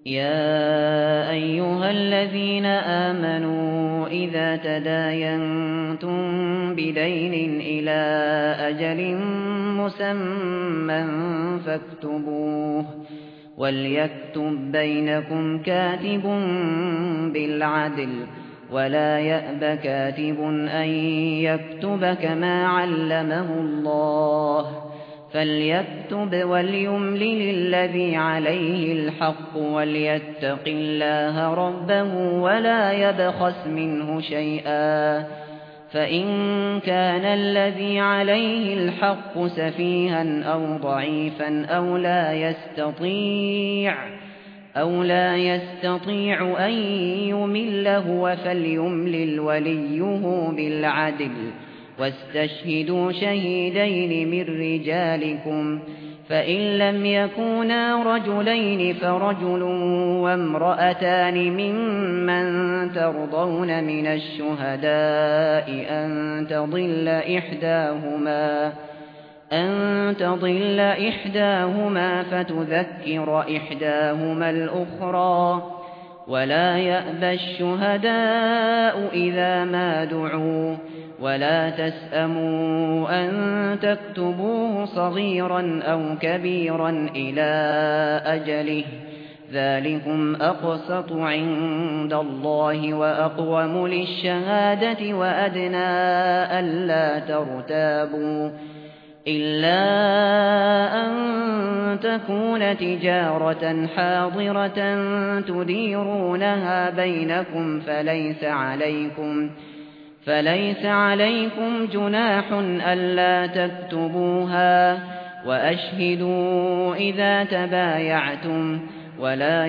يا أيها الذين آمنوا إذا تداينتم بدين إلى أجل مسمى فاكتبوه وليكتب بينكم كاتب بالعدل ولا يأب كاتب أن يكتب كما علمه الله فليكتب وليملل الذي عليه الحق وليتق الله ربه ولا يبخس منه شيئا فإن كان الذي عليه الحق سفيها أو ضعيفا أو لا يستطيع أن يمل هو فليملل وليه بالعدل واستشهدوا شهيدين من رجالكم فإن لم يكونا رجلين فرجل وامرأتان ممن ترضون من الشهداء أن تضل إحداهما فتذكر إحداهما الأخرى ولا يأبى الشهداء إذا ما دعوا ولا تسأموا أن تكتبوه صغيرا أو كبيرا إلى أجله ذلكم أقسط عند الله وأقوم للشهادة وأدنى ألا ترتابوا إلا أن تكون تجارة حاضرة تديرونها بينكم فليس عليكم جناح ألا تكتبوها وأشهدوا إذا تبايعتم ولا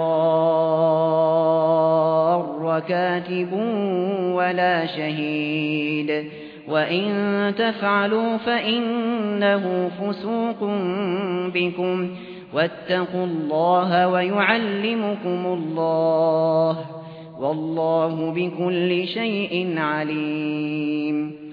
يضار كاتب ولا شهيد وإن تفعلوا فإنه فسوق بكم واتقوا الله ويعلمكم الله والله بكل شيء عليم